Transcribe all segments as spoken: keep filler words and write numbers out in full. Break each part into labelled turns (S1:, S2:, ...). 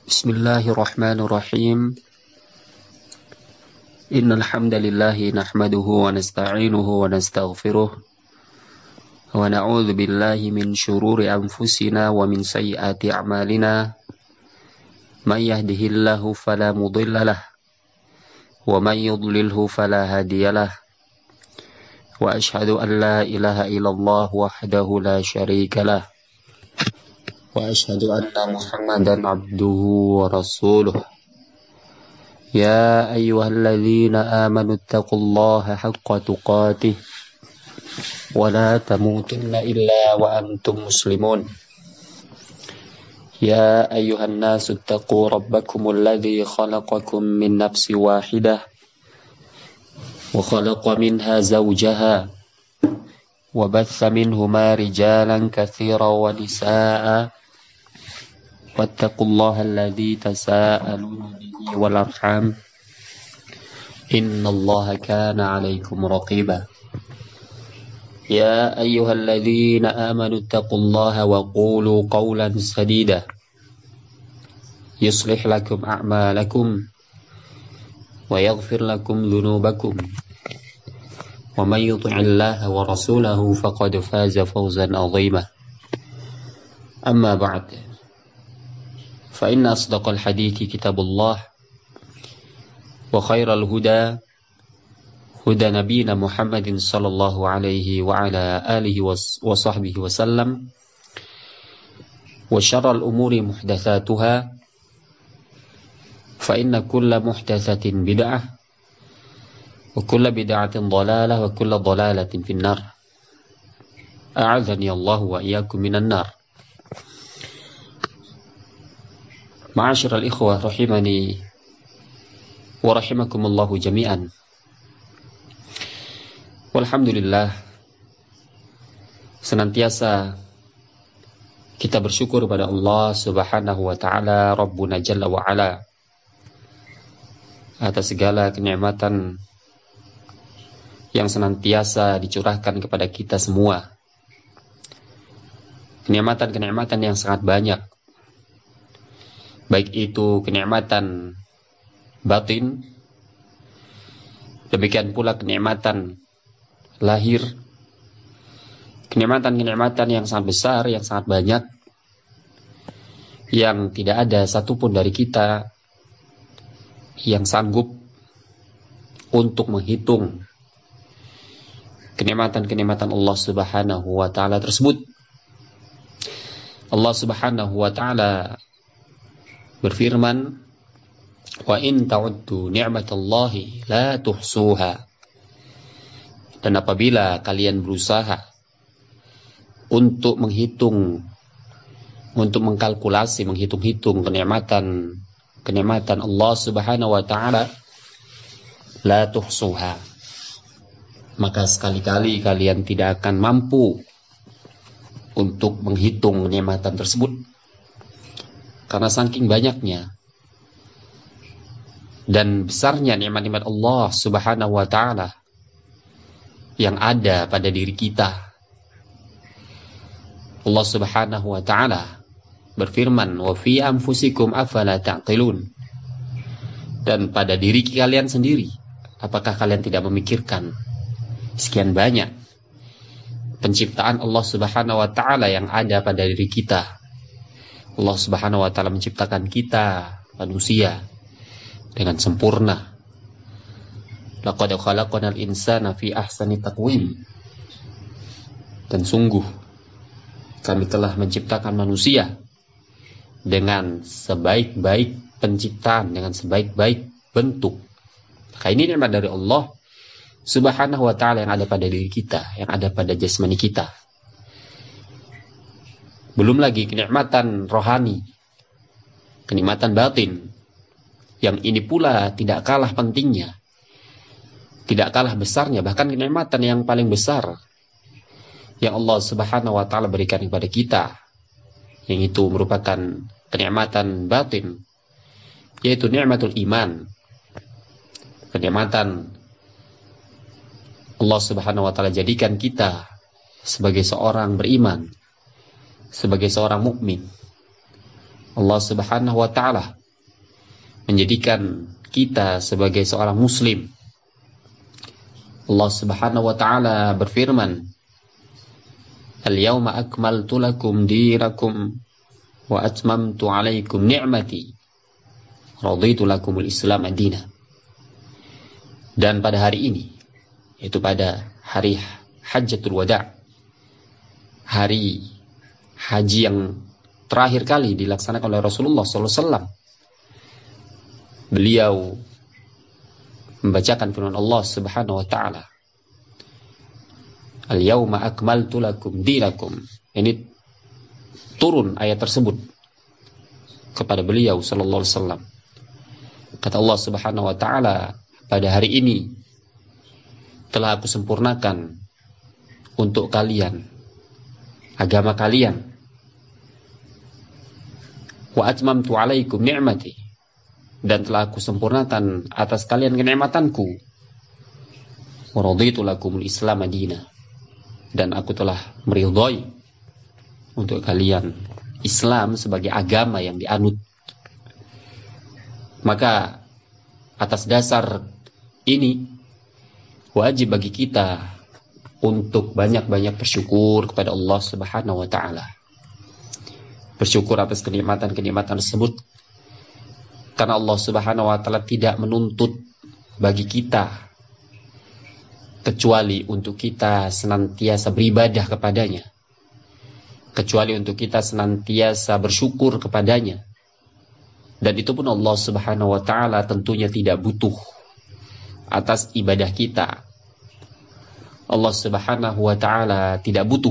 S1: Bismillahirrahmanirrahim. Innal hamdalillahi nahmaduhu wa nasta'inuhu wa nastaghfiruh wa na'udzu billahi min shururi anfusina wa min sayyiati a'malina. May yahdihillahu fala mudhillalah wa may yudlilhu fala hadiyalah. Wa ashhadu an la ilaha illallah wahdahu la syarikalah. Wa ashhadu anna Muhammadan abduhu wa rasuluh. Ya ayyuhalladzina amanu taqullaha haqqa tuqatih wa la tamutunna illa wa antum muslimun. Ya ayyuhan nasu taqu rabbakumul ladzi khalaqakum min nafsin wahidah wa khalaqa minha zawjaha wa batha minhuma rijalan katsiran wa nisaa'a wattaqullaha alladzi tasaaluna bihi wal arham innallaha kana 'alaikum raqiba. Ya ayyuhalladzina amanu taqullaha wa qulu qawlan sadida yuslih lakum a'malakum wa yaghfir lakum dhunubakum wa may yuti'illaha wa rasulahu faqad faza fawzan 'azima. Amma ba'd. Fa inna asdaqal hadithi kitabullah wa khairal huda huda nabiyina Muhammadin sallallahu alaihi wa ala alihi wa sahbihi wa sallam wa syarral umuri muhdatsatuha fa inna kulla muhdatsatin bid'ah wa kulla bid'atin dhalalah wa kulla dhalalatin finnar. A'adzani Allah wa iyyakum minan nar. Ma'asyiral ikhwah rahimani wa rahimakumullahu jami'an. Walhamdulillah, senantiasa kita bersyukur kepada Allah Subhanahu wa taala Rabbuna Jalla wa Ala atas segala kenikmatan yang senantiasa dicurahkan kepada kita semua. Kenikmatan-kenikmatan yang sangat banyak, baik itu kenikmatan batin, demikian pula kenikmatan lahir, kenikmatan-kenikmatan yang sangat besar, yang sangat banyak, yang tidak ada satupun dari kita yang sanggup untuk menghitung kenikmatan-kenikmatan Allah Subhanahu wa taala tersebut. Allah Subhanahu wa taala berfirman, wa in ta'uddu ni'matallahi la tuhsuha. Dan apabila kalian berusaha untuk menghitung, untuk mengkalkulasi, menghitung-hitung kenikmatan kenikmatan Allah Subhanahu wa taala, la tuhsuha, maka sekali-kali kalian tidak akan mampu untuk menghitung kenikmatan tersebut. Karena saking banyaknya dan besarnya nikmat-nikmat Allah Subhanahu wa taala yang ada pada diri kita. Allah Subhanahu wa taala berfirman, wa fi anfusikum afala ta'qilun. Dan pada diri kalian sendiri, apakah kalian tidak memikirkan sekian banyak penciptaan Allah Subhanahu wa taala yang ada pada diri kita. Allah Subhanahu wa taala menciptakan kita manusia dengan sempurna. Laqad khalaqnal insana fi ahsani taqwim. Dan sungguh kami telah menciptakan manusia dengan sebaik-baik penciptaan, dengan sebaik-baik bentuk. Maka ini nikmat dari Allah Subhanahu wa taala yang ada pada diri kita, yang ada pada jasmani kita. Belum lagi kenikmatan rohani, kenikmatan batin, yang ini pula tidak kalah pentingnya, tidak kalah besarnya, bahkan kenikmatan yang paling besar yang Allah Subhanahu wa taala berikan kepada kita, yang itu merupakan kenikmatan batin, yaitu nikmatul iman. Kenikmatan Allah Subhanahu wa taala jadikan kita sebagai seorang beriman, sebagai seorang mukmin. Allah Subhanahu wa taala menjadikan kita sebagai seorang muslim. Allah Subhanahu wa taala berfirman, "Al-yauma akmaltu lakum dinakum wa atmamtu 'alaikum ni'mati raditu lakumul Islam madina." Dan pada hari ini, yaitu pada hari Hajjatul Wada', hari haji yang terakhir kali dilaksanakan oleh Rasulullah sallallahu alaihi wasallam, beliau membacakan firman Allah Subhanahu wa taala, "Al-yauma akmaltu lakum dinakum." Ini turun ayat tersebut kepada beliau sallallahu alaihi wasallam. Kata Allah Subhanahu wa taala, pada hari ini telah aku sempurnakan untuk kalian agama kalian. Wa atmamtu 'alaikum ni'mati, dan telah aku sempurnakan atas kalian kenikmatanku. Wa raditu lakumul Islam madina, dan aku telah meridhai untuk kalian Islam sebagai agama yang dianut. Maka atas dasar ini wajib bagi kita untuk banyak-banyak bersyukur kepada Allah Subhanahu wa taala. Bersyukur atas kenikmatan-kenikmatan tersebut, karena Allah Subhanahu wa taala tidak menuntut bagi kita kecuali untuk kita senantiasa beribadah kepadanya, kecuali untuk kita senantiasa bersyukur kepadanya. Dan itu pun Allah Subhanahu wa taala tentunya tidak butuh atas ibadah kita. Allah Subhanahu wa taala tidak butuh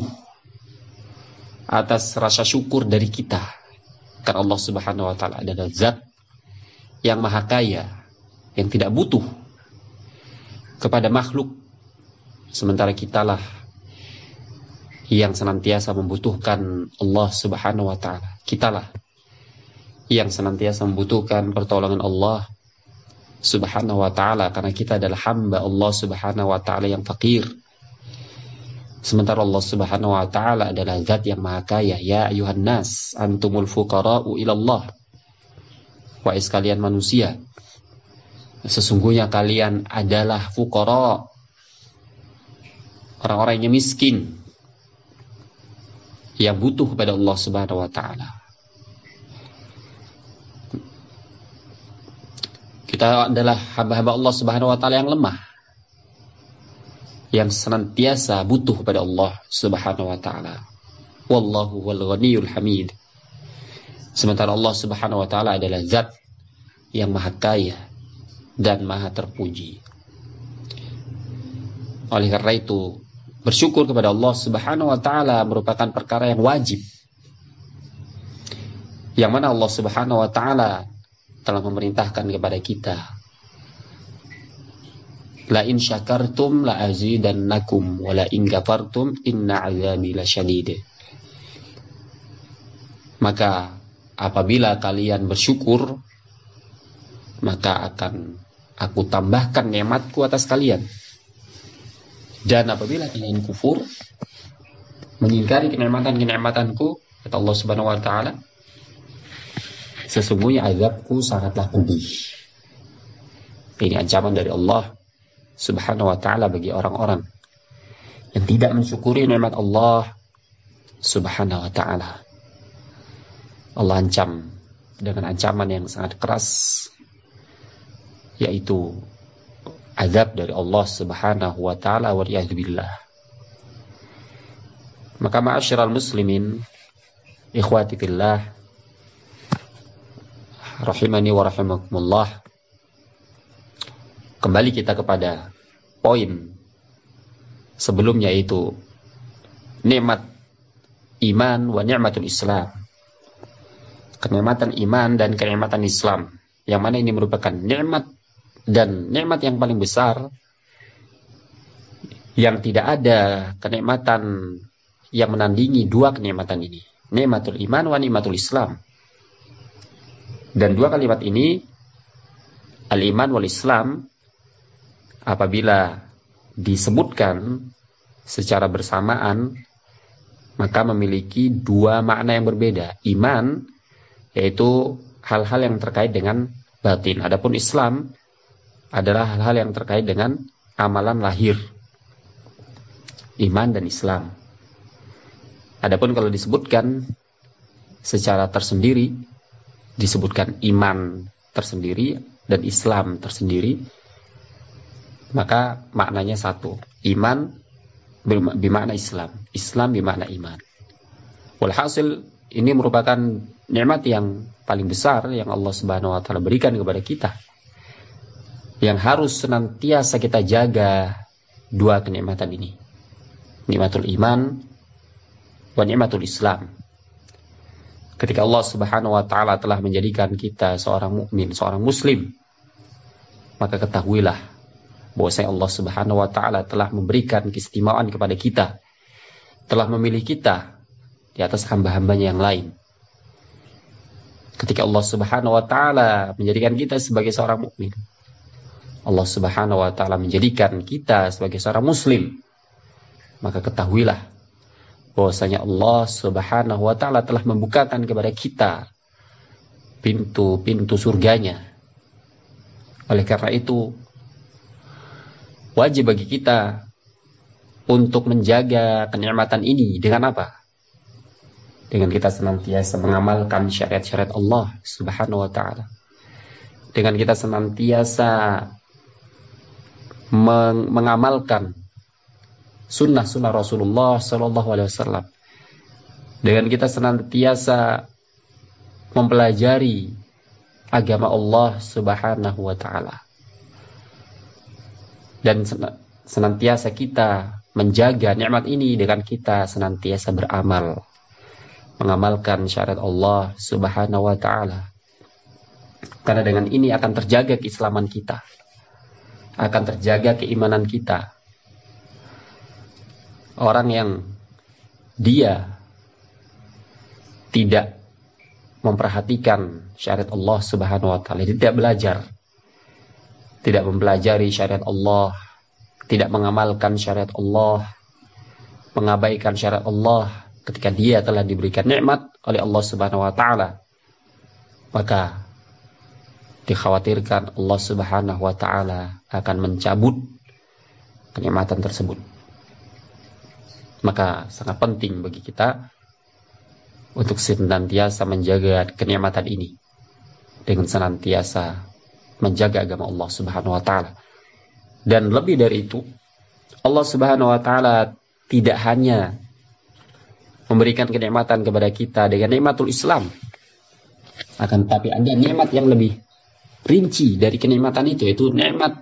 S1: atas rasa syukur dari kita, karena Allah Subhanahu wa taala adalah zat yang maha kaya, yang tidak butuh kepada makhluk, sementara kitalah yang senantiasa membutuhkan Allah Subhanahu wa taala. Kitalah yang senantiasa membutuhkan pertolongan Allah Subhanahu wa taala, karena kita adalah hamba Allah Subhanahu wa taala yang fakir, sementara Allah Subhanahu wa taala adalah zat yang maha kaya. Ya ayuhan nas antumul fuqara'u ilallah. Wahai sekalian manusia, sesungguhnya kalian adalah fuqara, orang-orang yang miskin, yang butuh kepada Allah Subhanahu wa taala. Kita adalah hamba-hamba Allah Subhanahu wa taala yang lemah, yang senantiasa butuh kepada Allah Subhanahu wa taala. Wallahu wal ghaniyul hamid. Sementara Allah Subhanahu wa taala adalah zat yang maha kaya dan maha terpuji. Oleh karena itu, bersyukur kepada Allah Subhanahu wa taala merupakan perkara yang wajib, yang mana Allah Subhanahu wa taala telah memerintahkan kepada kita, la in syakartum la azidannakum wa la in kafartum inna 'adzabi lasyadid. Maka apabila kalian bersyukur, maka akan aku tambahkan nikmatku atas kalian. Dan apabila kalian kufur, mengingkari kenikmatan-kenikmatanku, kata Allah Subhanahu wa taala, sesungguhnya azabku sangatlah pedih. Ini ancaman dari Allah Subhanahu wa taala bagi orang-orang yang tidak mensyukuri nikmat Allah Subhanahu wa taala. Allah ancam dengan ancaman yang sangat keras, yaitu azab dari Allah Subhanahu wa taala wa riyadzubillah. Maka ma'asyiral muslimin, ikhwati fillah, rahimani wa rahimakumullah, kembali kita kepada poin sebelumnya, yaitu nikmat iman wa ni'matul Islam. Kenikmatan iman dan kenikmatan Islam, yang mana ini merupakan nikmat dan nikmat yang paling besar, yang tidak ada kenikmatan yang menandingi dua kenikmatan ini, nikmatul iman wa nikmatul Islam. Dan dua kalimat ini, al-iman wal Islam, apabila disebutkan secara bersamaan, maka memiliki dua makna yang berbeda. Iman yaitu hal-hal yang terkait dengan batin. Adapun Islam adalah hal-hal yang terkait dengan amalan lahir, iman dan Islam. Adapun kalau disebutkan secara tersendiri, disebutkan iman tersendiri dan Islam tersendiri, maka maknanya satu. Iman bermakna Islam, Islam bermakna iman. Walhasil ini merupakan nikmat yang paling besar yang Allah Subhanahu wa taala berikan kepada kita, yang harus senantiasa kita jaga dua kenikmatan ini. Nikmatul iman wa nikmatul Islam. Ketika Allah Subhanahu wa taala telah menjadikan kita seorang mukmin, seorang muslim, maka ketahuilah bahwasanya Allah Subhanahu wa taala telah memberikan keistimewaan kepada kita, telah memilih kita di atas hamba-hambanya yang lain. Ketika Allah Subhanahu wa taala menjadikan kita sebagai seorang mukmin, Allah Subhanahu wa taala menjadikan kita sebagai seorang muslim, maka ketahuilah bahwasanya Allah Subhanahu wa taala telah membukakan kepada kita pintu-pintu surganya. Oleh karena itu, wajib bagi kita untuk menjaga kenikmatan ini dengan apa? Dengan kita senantiasa mengamalkan syariat-syariat Allah Subhanahu wa taala. Dengan kita senantiasa meng- mengamalkan sunnah-sunnah Rasulullah Sallallahu Alaihi Wasallam. Dengan kita senantiasa mempelajari agama Allah Subhanahu Wa Taala, dan senantiasa kita menjaga nikmat ini dengan kita senantiasa beramal, mengamalkan syariat Allah Subhanahu Wa Taala. Karena dengan ini akan terjaga keislaman kita, akan terjaga keimanan kita. Orang yang dia tidak memperhatikan syariat Allah Subhanahu wa taala, tidak belajar, tidak mempelajari syariat Allah, tidak mengamalkan syariat Allah, mengabaikan syariat Allah ketika dia telah diberikan nikmat oleh Allah Subhanahu wa taala, maka dikhawatirkan Allah Subhanahu wa taala akan mencabut kenikmatan tersebut. Maka sangat penting bagi kita untuk senantiasa menjaga kenikmatan ini dengan senantiasa menjaga agama Allah Subhanahu wa taala. Dan lebih dari itu, Allah Subhanahu wa taala tidak hanya memberikan kenikmatan kepada kita dengan nikmatul Islam, akan tetapi ada nikmat yang lebih rinci dari kenikmatan itu, yaitu nikmat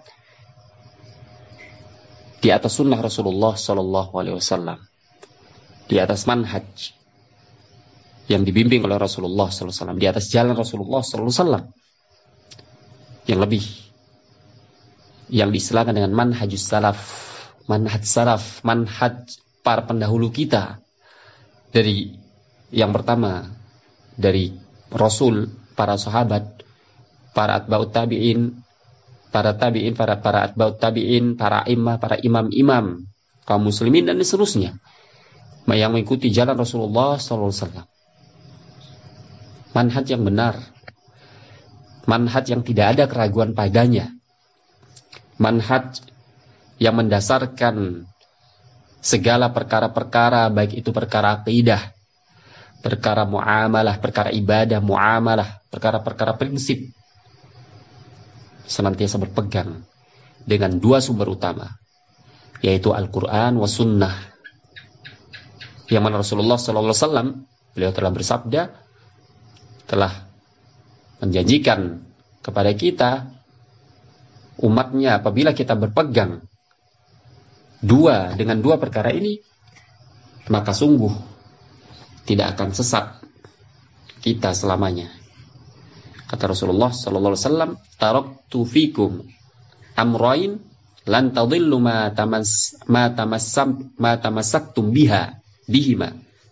S1: di atas sunnah Rasulullah Sallallahu Alaihi Wasallam, di atas manhaj yang dibimbing oleh Rasulullah Sallallahu Alaihi Wasallam, di atas jalan Rasulullah Sallallahu Alaihi Wasallam, yang lebih, yang diistilahkan dengan manhajus salaf, manhaj salaf, manhaj para pendahulu kita. Dari yang pertama dari Rasul, para sahabat, para atba'ut tabi'in, para tabi'in, para para atba'ut tabi'in, para imam, para imam-imam kaum muslimin dan seterusnya yang mengikuti jalan Rasulullah sallallahu alaihi wasallam. Manhaj yang benar, manhaj yang tidak ada keraguan padanya, manhaj yang mendasarkan segala perkara-perkara, baik itu perkara akidah, perkara muamalah, perkara ibadah, muamalah, perkara-perkara prinsip, senantiasa berpegang dengan dua sumber utama, yaitu Al-Quran wa Sunnah. Yang mana Rasulullah sallallahu alaihi wasallam, beliau telah bersabda, telah menjanjikan kepada kita, umatnya, apabila kita berpegang dua dengan dua perkara ini, maka sungguh tidak akan sesat kita selamanya. Kata Rasulullah sallallahu alaihi wasallam, taraktu fikum amrayn lan tadillu ma tamas ma tamassam ma tamassaktum biha bihima.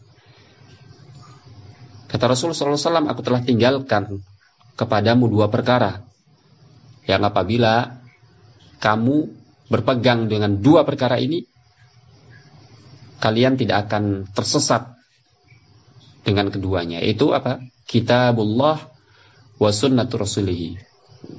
S1: Kata Rasulullah sallallahu alaihi wasallam, aku telah tinggalkan kepadamu dua perkara yang apabila kamu berpegang dengan dua perkara ini, kalian tidak akan tersesat dengan keduanya. Itu apa? Kitabullah wa sunnatu rasulih,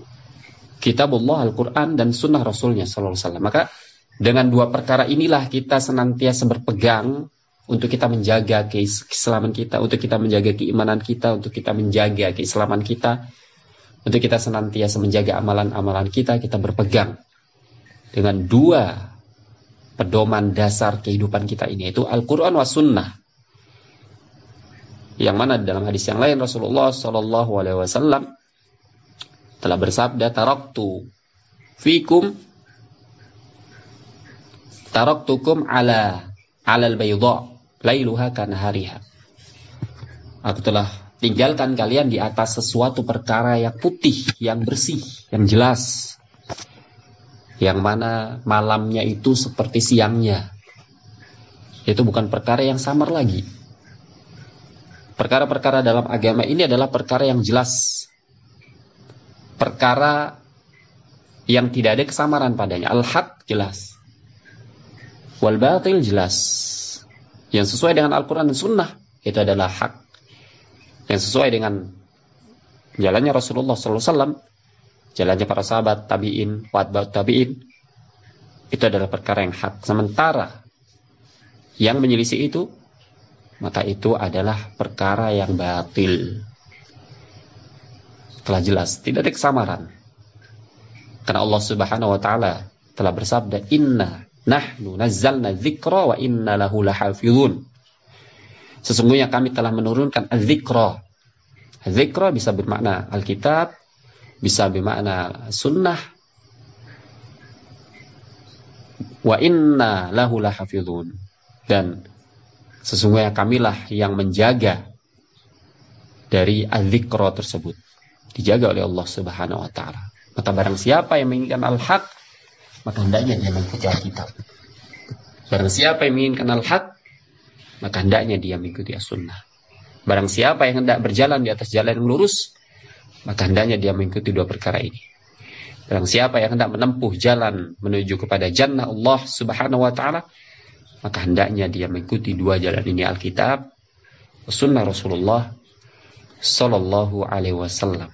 S1: Kitabullah Al-Quran dan sunnah Rasulnya sallallahu alaihi wasallam. Maka dengan dua perkara inilah kita senantiasa berpegang untuk kita menjaga keislaman kita, untuk kita menjaga keimanan kita, untuk kita menjaga keislaman kita, untuk kita senantiasa menjaga amalan-amalan kita. Kita berpegang dengan dua pedoman dasar kehidupan kita ini, yaitu Al-Quran wa sunnah. Yang mana dalam hadis yang lain Rasulullah sallallahu alaihi wasallam telah bersabda, taraktu fikum taraktukum ala alal bayda lailuha kanahariha. Aku telah tinggalkan kalian di atas sesuatu perkara yang putih, yang bersih, yang jelas, yang mana malamnya itu seperti siangnya. Itu bukan perkara yang samar lagi. Perkara-perkara dalam agama ini adalah perkara yang jelas, perkara yang tidak ada kesamaran padanya. Al-haq jelas, wal batil jelas. Yang sesuai dengan Al-Quran dan Sunnah itu adalah hak. Yang sesuai dengan jalannya Rasulullah sallallahu alaihi wasallam, jalannya para sahabat, tabi'in, watba'ut tabi'in, itu adalah perkara yang hak. Sementara yang menyelisih itu, maka itu adalah perkara yang batil. Telah jelas, tidak ada kesamaran. Karena Allah Subhanahu wa taala telah bersabda, "Inna nahnu nazzalna dzikra wa inna lahu lahafizun." Sesungguhnya kami telah menurunkan az-dzikra. Az-dzikra bisa bermakna Alkitab, bisa bermakna sunnah. Wa inna lahu lahafizun. Dan sesungguhnya kamilah yang menjaga dari az-dzikra tersebut. Dijaga oleh Allah Subhanahu wa taala. Maka barang siapa yang menginginkan al-haq, maka hendaknya dia mengikuti Alkitab. Barang siapa yang menginginkan al-haq, maka hendaknya dia mengikuti as-sunnah. Barang siapa yang hendak berjalan di atas jalan yang lurus, maka hendaknya dia mengikuti dua perkara ini. Barang siapa yang hendak menempuh jalan menuju kepada jannah Allah Subhanahu wa taala, maka hendaknya dia mengikuti dua jalan ini, Alkitab, sunnah Rasulullah sallallahu alaihi wasallam.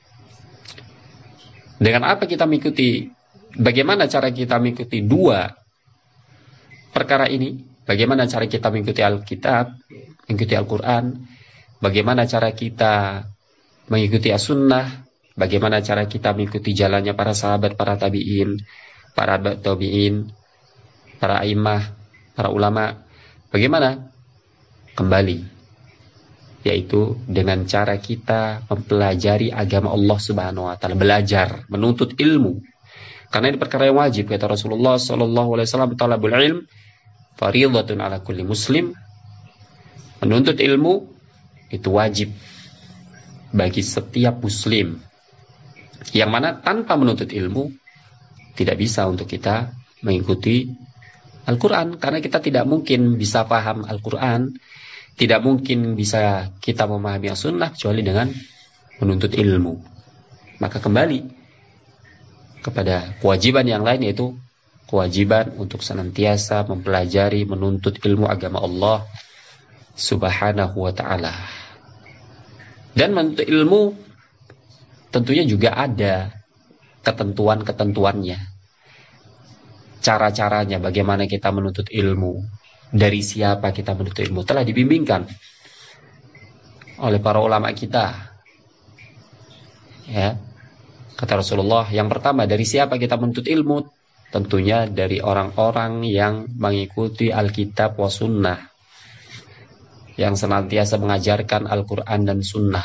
S1: Dengan apa kita mengikuti, bagaimana cara kita mengikuti dua perkara ini? Bagaimana cara kita mengikuti Alkitab, mengikuti Al-Quran? Bagaimana cara kita mengikuti as-sunnah? Bagaimana cara kita mengikuti jalannya para sahabat, para tabi'in, para tabi'in, para a'immah, para ulama? Bagaimana? Kembali, yaitu dengan cara kita mempelajari agama Allah Subhanahu wa taala, belajar, menuntut ilmu. Karena ini perkara yang wajib, kata Rasulullah sallallahu alaihi wasallam, talabul ilm fardhatun ala kulli muslim. Menuntut ilmu itu wajib bagi setiap muslim. Yang mana tanpa menuntut ilmu tidak bisa untuk kita mengikuti Al-Quran, karena kita tidak mungkin bisa paham Al-Quran, tidak mungkin bisa kita memahami as-sunnah kecuali dengan menuntut ilmu. Maka kembali kepada kewajiban yang lain, yaitu kewajiban untuk senantiasa mempelajari, menuntut ilmu agama Allah Subhanahu wa ta'ala. Dan menuntut ilmu tentunya juga ada ketentuan-ketentuannya, cara-caranya, bagaimana kita menuntut ilmu, dari siapa kita menuntut ilmu, telah dibimbingkan oleh para ulama kita. Ya, kata Rasulullah, yang pertama, dari siapa kita menuntut ilmu? Tentunya dari orang-orang yang mengikuti Alkitab wa sunnah, yang senantiasa mengajarkan Al-Quran dan sunnah.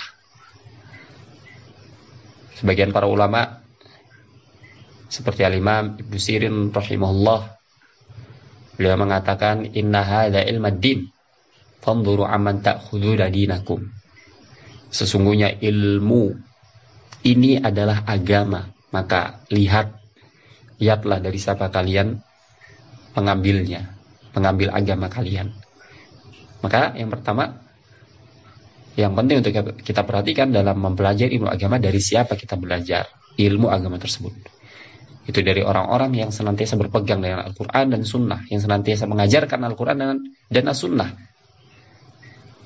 S1: Sebagian para ulama seperti Al-Imam Ibnu Sirin rahimahullah, beliau mengatakan, inna hadza ilmad din fanzuru amman ta'khuduna dinakum. Sesungguhnya ilmu ini adalah agama, maka lihat lihatlah dari siapa kalian pengambilnya, pengambil agama kalian. Maka yang pertama, yang penting untuk kita perhatikan dalam mempelajari ilmu agama, dari siapa kita belajar ilmu agama tersebut. Itu dari orang-orang yang senantiasa berpegang dengan Al-Quran dan Sunnah, yang senantiasa mengajarkan Al-Quran dan, dan As-Sunnah.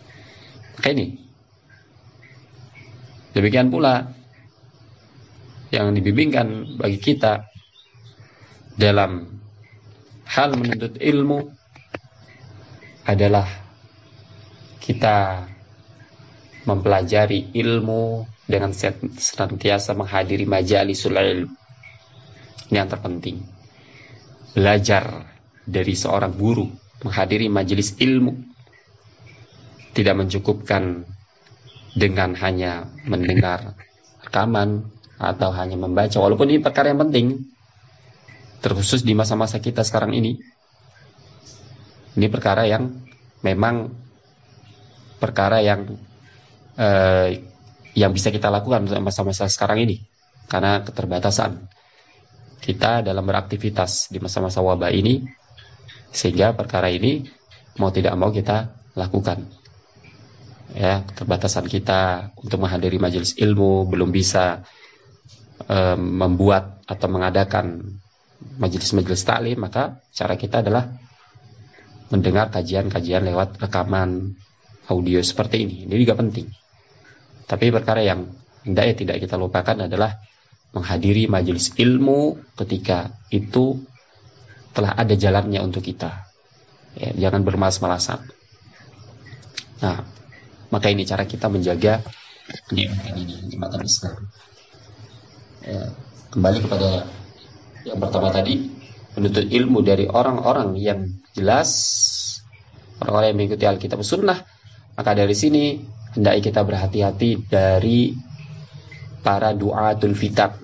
S1: Maka ini demikian pula, yang dibimbingkan bagi kita dalam hal menuntut ilmu adalah kita mempelajari ilmu dengan senantiasa menghadiri majalisul ilm. Ini yang terpenting. Belajar dari seorang guru, menghadiri majelis ilmu. Tidak mencukupkan dengan hanya mendengar rekaman atau hanya membaca, walaupun ini perkara yang penting, terkhusus di masa-masa kita sekarang ini. Ini perkara yang memang perkara yang eh, yang bisa kita lakukan untuk masa-masa sekarang ini, karena keterbatasan kita dalam beraktivitas di masa-masa wabah ini, sehingga perkara ini mau tidak mau kita lakukan. Ya, keterbatasan kita untuk menghadiri majelis ilmu, belum bisa e, membuat atau mengadakan majelis-majelis taklim, maka cara kita adalah mendengar kajian-kajian lewat rekaman audio seperti ini. Ini juga penting. Tapi perkara yang hendaknya tidak kita lupakan adalah menghadiri majelis ilmu ketika itu telah ada jalannya untuk kita. Ya, jangan bermalas-malasan. Nah, maka ini cara kita menjaga kenikmatan ini, kenikmatan Islam. Ya, kembali kepada yang pertama tadi, menuntut ilmu dari orang-orang yang jelas, orang-orang yang mengikuti Alkitab Sunnah. Maka dari sini hendaknya kita berhati-hati dari para du'atul fitan,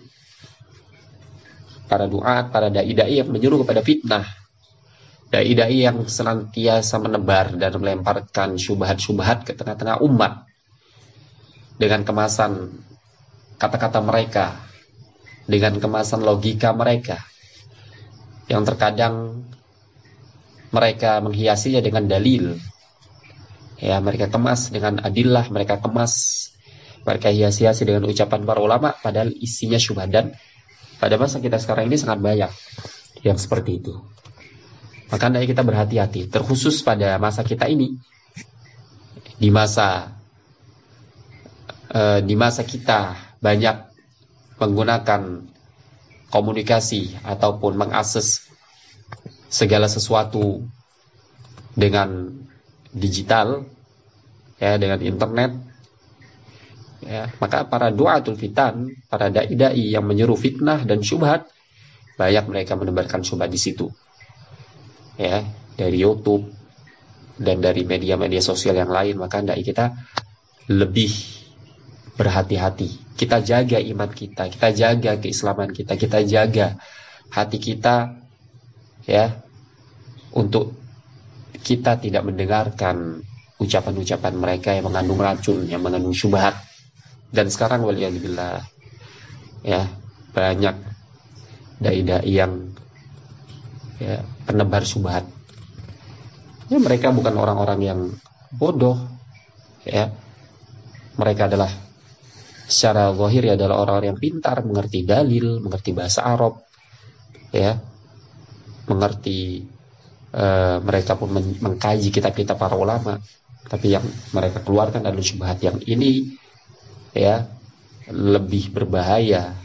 S1: para du'at, para dai-dai yang menyuruh kepada fitnah, dai-dai yang senantiasa menebar dan melemparkan syubhat-syubhat ke tengah-tengah umat dengan kemasan kata-kata mereka, dengan kemasan logika mereka, yang terkadang mereka menghiasinya dengan dalil. Ya, mereka kemas dengan adillah, mereka kemas, mereka hias-hiasi dengan ucapan para ulama, padahal isinya syubhat. Dan pada masa kita sekarang ini sangat banyak yang seperti itu. Maka hendaknya kita berhati-hati, terkhusus pada masa kita ini, di masa eh, di masa kita banyak menggunakan komunikasi ataupun mengakses segala sesuatu dengan digital, ya, dengan internet, ya, maka para du'atul fitan, para dai-dai yang menyeru fitnah dan syubhat, banyak mereka menebarkan syubhat di situ. Ya, dari YouTube dan dari media-media sosial yang lain. Maka hendaknya kita lebih berhati-hati. Kita jaga iman kita, kita jaga keislaman kita, kita jaga hati kita, ya, untuk kita tidak mendengarkan ucapan-ucapan mereka yang mengandung racun, yang mengandung syubhat. Dan sekarang waliyadzubillah, ya, banyak dai-dai yang, ya, penebar syubhat. Ya, mereka bukan orang-orang yang bodoh, ya. Mereka adalah secara zahir adalah orang-orang yang pintar, mengerti dalil, mengerti bahasa Arab, ya, mengerti, uh, mereka pun men- mengkaji kitab-kitab para ulama. Tapi yang mereka keluarkan adalah syubhat yang ini, ya, lebih berbahaya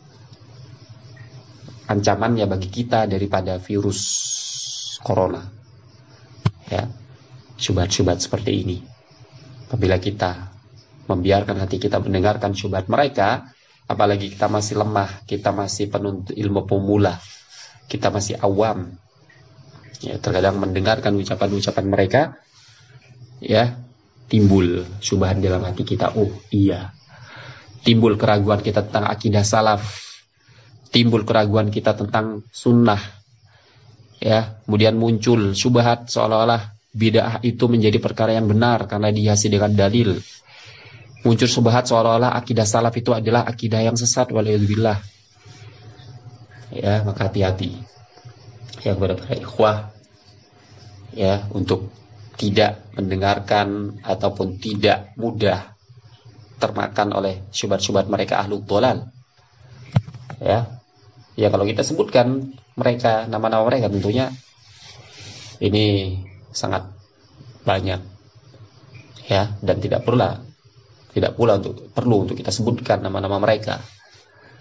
S1: ancamannya bagi kita daripada virus corona, ya, syubhat-syubhat seperti ini. Apabila kita membiarkan hati kita mendengarkan syubhat mereka, apalagi kita masih lemah, kita masih penuntut ilmu pemula, kita masih awam, ya, terkadang mendengarkan ucapan-ucapan mereka, ya, timbul syubhat dalam hati kita. Oh iya, timbul keraguan kita tentang akidah salaf, timbul keraguan kita tentang sunnah, ya, kemudian muncul syubhat seolah-olah bid'ah itu menjadi perkara yang benar karena dihiasi dengan dalil. Muncul syubhat seolah-olah akidah salaf itu adalah akidah yang sesat, waliyadzubillah. Ya, maka hati-hati ya kepada para ikhwah, ya, untuk tidak mendengarkan ataupun tidak mudah termakan oleh syubhat-syubhat mereka ahlul dhalal. Ya. Ya, kalau kita sebutkan mereka, nama-nama mereka tentunya ini sangat banyak, ya, dan tidak pula tidak pula untuk perlu untuk kita sebutkan nama-nama mereka,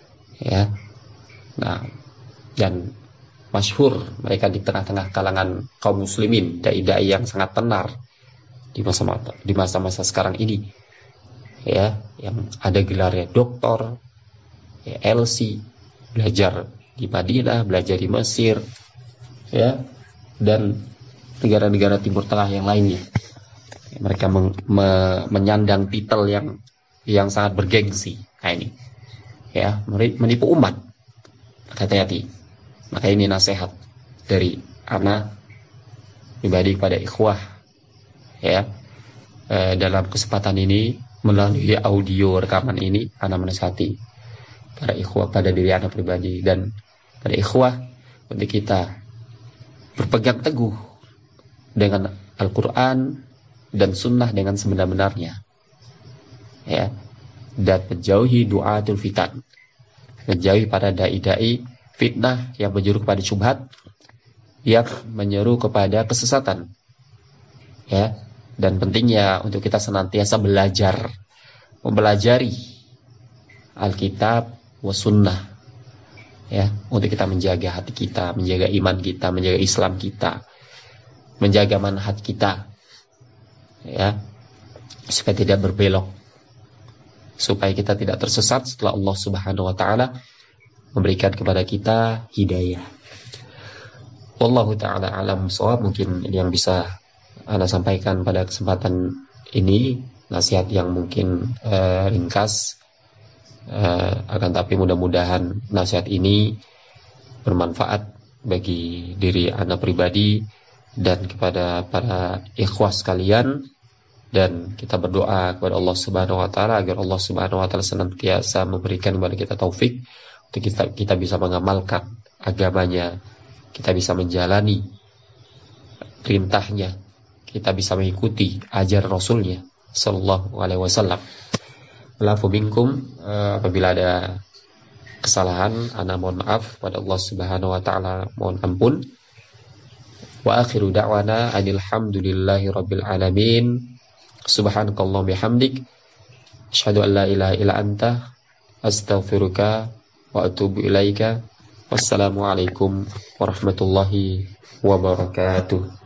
S1: Ya. Nah, dan masyhur mereka di tengah-tengah kalangan kaum muslimin, dai-dai yang sangat tenar di masa di masa-masa sekarang ini. Ya, yang ada gelarnya doktor, ya, L C, belajar di Madinah, belajar di Mesir, ya, dan negara-negara Timur Tengah yang lainnya. Mereka meng, me, menyandang titel yang yang sangat bergengsi. Nah ini, ya, menipu umat. Hati-hati. Maka ini nasihat dari ana pribadi kepada ikhwah, ya. E, dalam kesempatan ini melalui audio rekaman ini, ana menasihati para ikhwah pada diri ana pribadi dan pada ikhwah untuk kita berpegang teguh dengan Al-Quran dan sunnah dengan sebenar-benarnya, ya, dan menjauhi du'atul fitan, menjauhi para dai-dai fitnah yang menyeru kepada syubhat, yang menyeru kepada kesesatan, ya. Dan pentingnya untuk kita senantiasa belajar, mempelajari Alkitab wa sunnah, ya, untuk kita menjaga hati kita, menjaga iman kita, menjaga Islam kita, menjaga manhaj kita, ya, supaya tidak berbelok, supaya kita tidak tersesat setelah Allah Subhanahu wa taala memberikan kepada kita hidayah. Wallahu taala alam shawab. Mungkin ini yang bisa ana sampaikan pada kesempatan ini, nasihat yang mungkin uh, ringkas, uh, akan tapi mudah-mudahan nasihat ini bermanfaat bagi diri ana pribadi dan kepada para ikhwah sekalian. Dan kita berdoa kepada Allah Subhanahu wa taala agar Allah Subhanahu wa taala senantiasa memberikan kepada kita taufik untuk kita kita bisa mengamalkan agamanya, kita bisa menjalani perintahnya, kita bisa mengikuti ajar Rasulnya sallallahu alaihi wasallam. Lafu minkum, apabila ada kesalahan ana mohon maaf pada Allah Subhanahu wa taala, mohon ampun. Wa akhiru da'wana anil hamdulillahi rabbil alamin. Subhanakallah bihamdik, asyhadu an la ilaha illa anta, astaghfiruka wa atubu ilaika. Wassalamualaikum warahmatullahi wabarakatuh.